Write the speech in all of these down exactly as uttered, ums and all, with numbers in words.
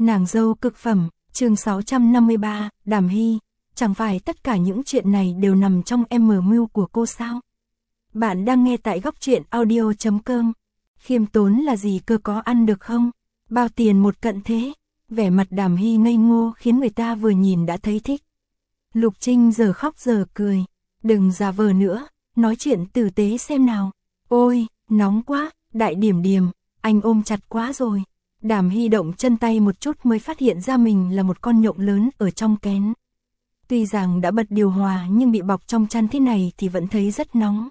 Nàng dâu cực phẩm, chương sáu trăm năm mươi ba, Đàm Hy, chẳng phải tất cả những chuyện này đều nằm trong em mở mưu của cô sao? Bạn đang nghe tại góc truyện audio chấm com. Khiêm tốn là gì cơ, có ăn được không? Bao tiền một cận thế? Vẻ mặt Đàm Hy ngây ngô khiến người ta vừa nhìn đã thấy thích. Lục Trinh giờ khóc giờ cười. Đừng giả vờ nữa, nói chuyện tử tế xem nào. Ôi, nóng quá, đại điểm điểm, anh ôm chặt quá rồi. Đàm Hy động chân tay một chút mới phát hiện ra mình là một con nhộng lớn ở trong kén. Tuy rằng đã bật điều hòa nhưng bị bọc trong chăn thế này thì vẫn thấy rất nóng.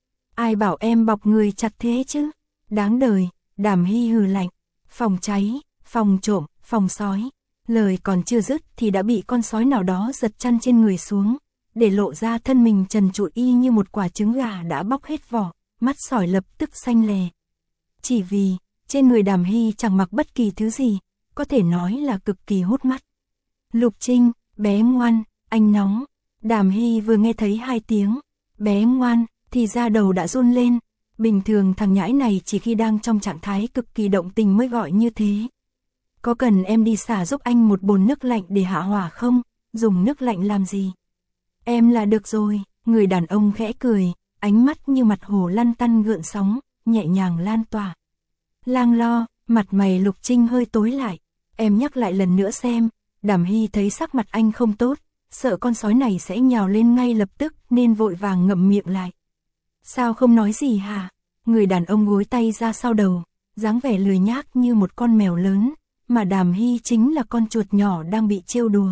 Ai bảo em bọc người chặt thế chứ? Đáng đời, Đàm Hy hừ lạnh. Phòng cháy, phòng trộm, phòng sói. Lời còn chưa dứt thì đã bị con sói nào đó giật chăn trên người xuống, để lộ ra thân mình trần trụi y như một quả trứng gà đã bóc hết vỏ, mắt sỏi lập tức xanh lè. Chỉ vì trên người Đàm Hy chẳng mặc bất kỳ thứ gì, có thể nói là cực kỳ hút mắt. Lục Trinh, bé ngoan, anh nóng. Đàm Hy vừa nghe thấy hai tiếng bé ngoan thì da đầu đã run lên. Bình thường thằng nhãi này chỉ khi đang trong trạng thái cực kỳ động tình mới gọi như thế. Có cần em đi xả giúp anh một bồn nước lạnh để hạ hỏa không? Dùng nước lạnh làm gì? Em là được rồi. Người đàn ông khẽ cười, ánh mắt như mặt hồ lăn tăn gợn sóng, nhẹ nhàng lan tỏa. Lang lo, mặt mày Lục Trinh hơi tối lại. Em nhắc lại lần nữa xem. Đàm Hy thấy sắc mặt anh không tốt, sợ con sói này sẽ nhào lên ngay lập tức nên vội vàng ngậm miệng lại. Sao không nói gì hả? Người đàn ông gối tay ra sau đầu, dáng vẻ lười nhác như một con mèo lớn, mà Đàm Hy chính là con chuột nhỏ đang bị trêu đùa.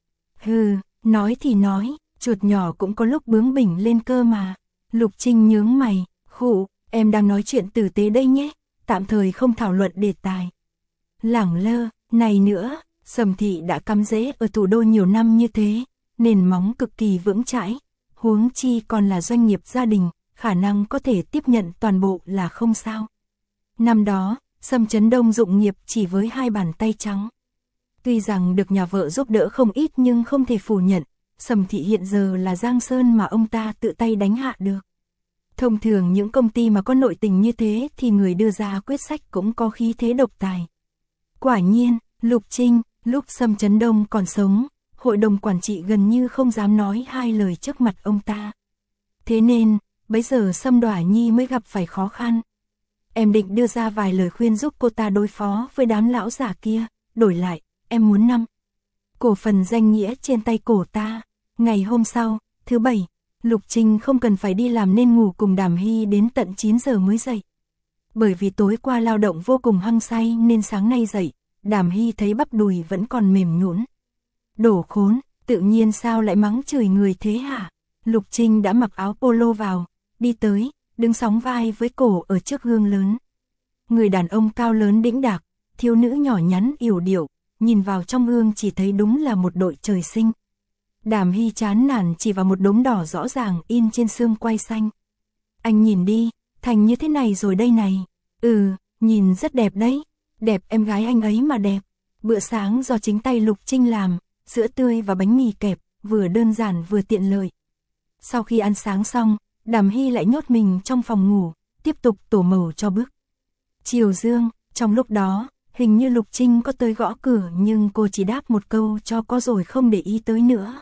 Hừ, nói thì nói, chuột nhỏ cũng có lúc bướng bỉnh lên cơ mà. Lục Trinh nhướng mày, khụ, em đang nói chuyện tử tế đây nhé, tạm thời không thảo luận đề tài. Lẳng lơ, này nữa, Sầm Thị đã cắm rễ ở thủ đô nhiều năm như thế, nền móng cực kỳ vững chãi, huống chi còn là doanh nghiệp gia đình, khả năng có thể tiếp nhận toàn bộ là không sao. Năm đó, Sầm Chấn Đông dụng nghiệp chỉ với hai bàn tay trắng. Tuy rằng được nhà vợ giúp đỡ không ít nhưng không thể phủ nhận, Sầm Thị hiện giờ là giang sơn mà ông ta tự tay đánh hạ được. Thông thường những công ty mà có nội tình như thế thì người đưa ra quyết sách cũng có khí thế độc tài. Quả nhiên, Lục Trinh, lúc Sầm Chấn Đông còn sống, hội đồng quản trị gần như không dám nói hai lời trước mặt ông ta. Thế nên, bấy giờ Sâm Đoả Nhi mới gặp phải khó khăn. Em định đưa ra vài lời khuyên giúp cô ta đối phó với đám lão giả kia, đổi lại, em muốn năm cổ phần danh nghĩa trên tay cổ ta. Ngày hôm sau, thứ bảy, Lục Trinh không cần phải đi làm nên ngủ cùng Đàm Hy đến tận chín giờ mới dậy. Bởi vì tối qua lao động vô cùng hăng say nên sáng nay dậy, Đàm Hy thấy bắp đùi vẫn còn mềm nhũn. Đổ khốn, tự nhiên sao lại mắng chửi người thế hả? Lục Trinh đã mặc áo polo vào, đi tới, đứng sóng vai với cổ ở trước gương lớn. Người đàn ông cao lớn đĩnh đạc, thiếu nữ nhỏ nhắn yểu điệu, nhìn vào trong gương chỉ thấy đúng là một đội trời sinh. Đàm Hy chán nản chỉ vào một đốm đỏ rõ ràng in trên xương quai xanh. Anh nhìn đi, thành như thế này rồi đây này. Ừ, nhìn rất đẹp đấy. Đẹp em gái anh ấy mà đẹp. Bữa sáng do chính tay Lục Trinh làm, sữa tươi và bánh mì kẹp, vừa đơn giản vừa tiện lợi. Sau khi ăn sáng xong, Đàm Hy lại nhốt mình trong phòng ngủ, tiếp tục tổ màu cho bước. Chiều dương, trong lúc đó, hình như Lục Trinh có tới gõ cửa nhưng cô chỉ đáp một câu cho có rồi không để ý tới nữa.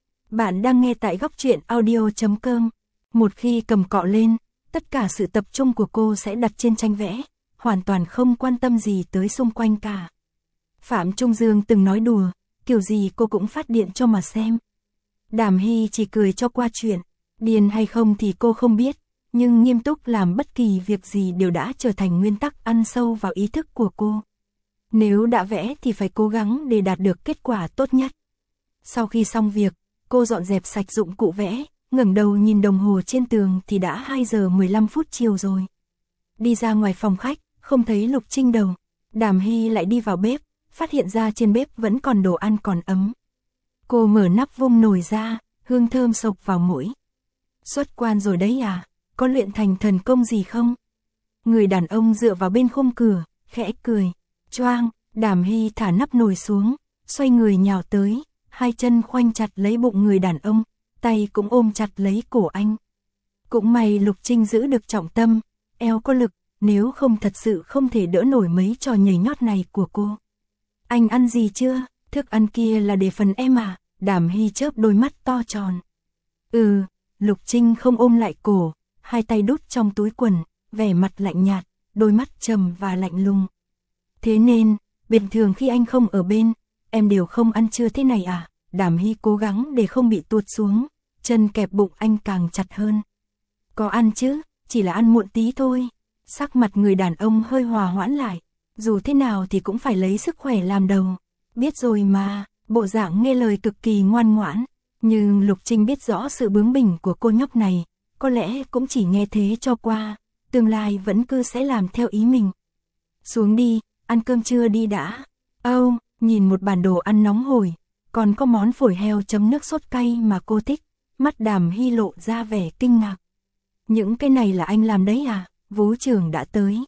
Bạn đang nghe tại góc truyện audio chấm com. Một khi cầm cọ lên, tất cả sự tập trung của cô sẽ đặt trên tranh vẽ, hoàn toàn không quan tâm gì tới xung quanh cả. Phạm Trung Dương từng nói đùa, kiểu gì cô cũng phát điện cho mà xem. Đàm Hy chỉ cười cho qua chuyện, điên hay không thì cô không biết, nhưng nghiêm túc làm bất kỳ việc gì đều đã trở thành nguyên tắc ăn sâu vào ý thức của cô. Nếu đã vẽ thì phải cố gắng để đạt được kết quả tốt nhất. Sau khi xong việc, cô dọn dẹp sạch dụng cụ vẽ, ngẩng đầu nhìn đồng hồ trên tường thì đã hai giờ mười lăm phút chiều rồi. Đi ra ngoài phòng khách, không thấy Lục Trinh đâu. Đàm Hy lại đi vào bếp, phát hiện ra trên bếp vẫn còn đồ ăn còn ấm. Cô mở nắp vung nồi ra, hương thơm sộc vào mũi. Xuất quan rồi đấy à, có luyện thành thần công gì không? Người đàn ông dựa vào bên khung cửa, khẽ cười. Choang, Đàm Hy thả nắp nồi xuống, xoay người nhào tới, hai chân khoanh chặt lấy bụng người đàn ông, tay cũng ôm chặt lấy cổ anh. Cũng may Lục Trinh giữ được trọng tâm, eo có lực, nếu không thật sự không thể đỡ nổi mấy trò nhảy nhót này của cô. Anh ăn gì chưa? Thức ăn kia là để phần em à? Đàm Hy chớp đôi mắt to tròn. Ừ, Lục Trinh không ôm lại cổ, hai tay đút trong túi quần, vẻ mặt lạnh nhạt, đôi mắt trầm và lạnh lùng. Thế nên, bình thường khi anh không ở bên, em đều không ăn trưa thế này à? Đàm Hy cố gắng để không bị tuột xuống, chân kẹp bụng anh càng chặt hơn. Có ăn chứ, chỉ là ăn muộn tí thôi. Sắc mặt người đàn ông hơi hòa hoãn lại, dù thế nào thì cũng phải lấy sức khỏe làm đầu. Biết rồi mà, bộ dạng nghe lời cực kỳ ngoan ngoãn, nhưng Lục Trinh biết rõ sự bướng bỉnh của cô nhóc này, có lẽ cũng chỉ nghe thế cho qua, tương lai vẫn cứ sẽ làm theo ý mình. Xuống đi, ăn cơm trưa đi đã. Âu, nhìn một bản đồ ăn nóng hổi, còn có món phổi heo chấm nước sốt cay mà cô thích, mắt Đàm Hy lộ ra vẻ kinh ngạc. Những cái này là anh làm đấy à? Vú trưởng đã tới.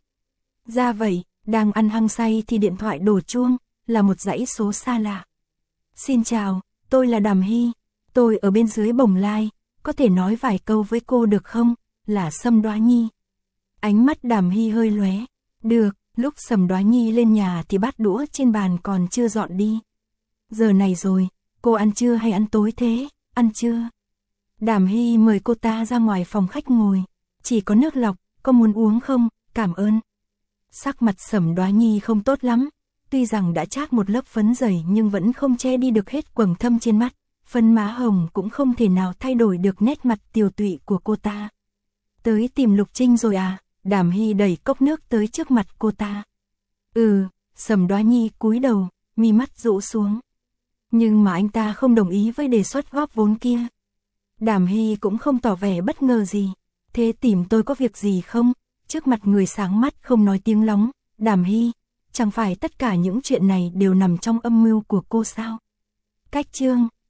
Ra vậy, đang ăn hăng say thì điện thoại đổ chuông, là một dãy số xa lạ. Xin chào, tôi là Đàm Hy, tôi ở bên dưới bồng lai, có thể nói vài câu với cô được không? Là Sâm Đoá Nhi. Ánh mắt Đàm Hy hơi lóe. Được, lúc Sâm Đoá Nhi lên nhà thì bát đũa trên bàn còn chưa dọn đi. Giờ này rồi, cô ăn trưa hay ăn tối thế? Ăn trưa. Đàm Hy mời cô ta ra ngoài phòng khách ngồi. Chỉ có nước lọc, có muốn uống không? Cảm ơn. Sắc mặt Sâm Đoá Nhi không tốt lắm. Tuy rằng đã trát một lớp phấn dày nhưng vẫn không che đi được hết quầng thâm trên mắt. Phấn má hồng cũng không thể nào thay đổi được nét mặt tiều tụy của cô ta. Tới tìm Lục Trinh rồi à? Đàm Hy đẩy cốc nước tới trước mặt cô ta. Ừ, Sâm Đoá Nhi cúi đầu, mi mắt rũ xuống. Nhưng mà anh ta không đồng ý với đề xuất góp vốn kia. Đàm Hy cũng không tỏ vẻ bất ngờ gì. Thế tìm tôi có việc gì không? Trước mặt người sáng mắt không nói tiếng lóng. Đàm Hy, chẳng phải tất cả những chuyện này đều nằm trong âm mưu của cô sao? Cách chương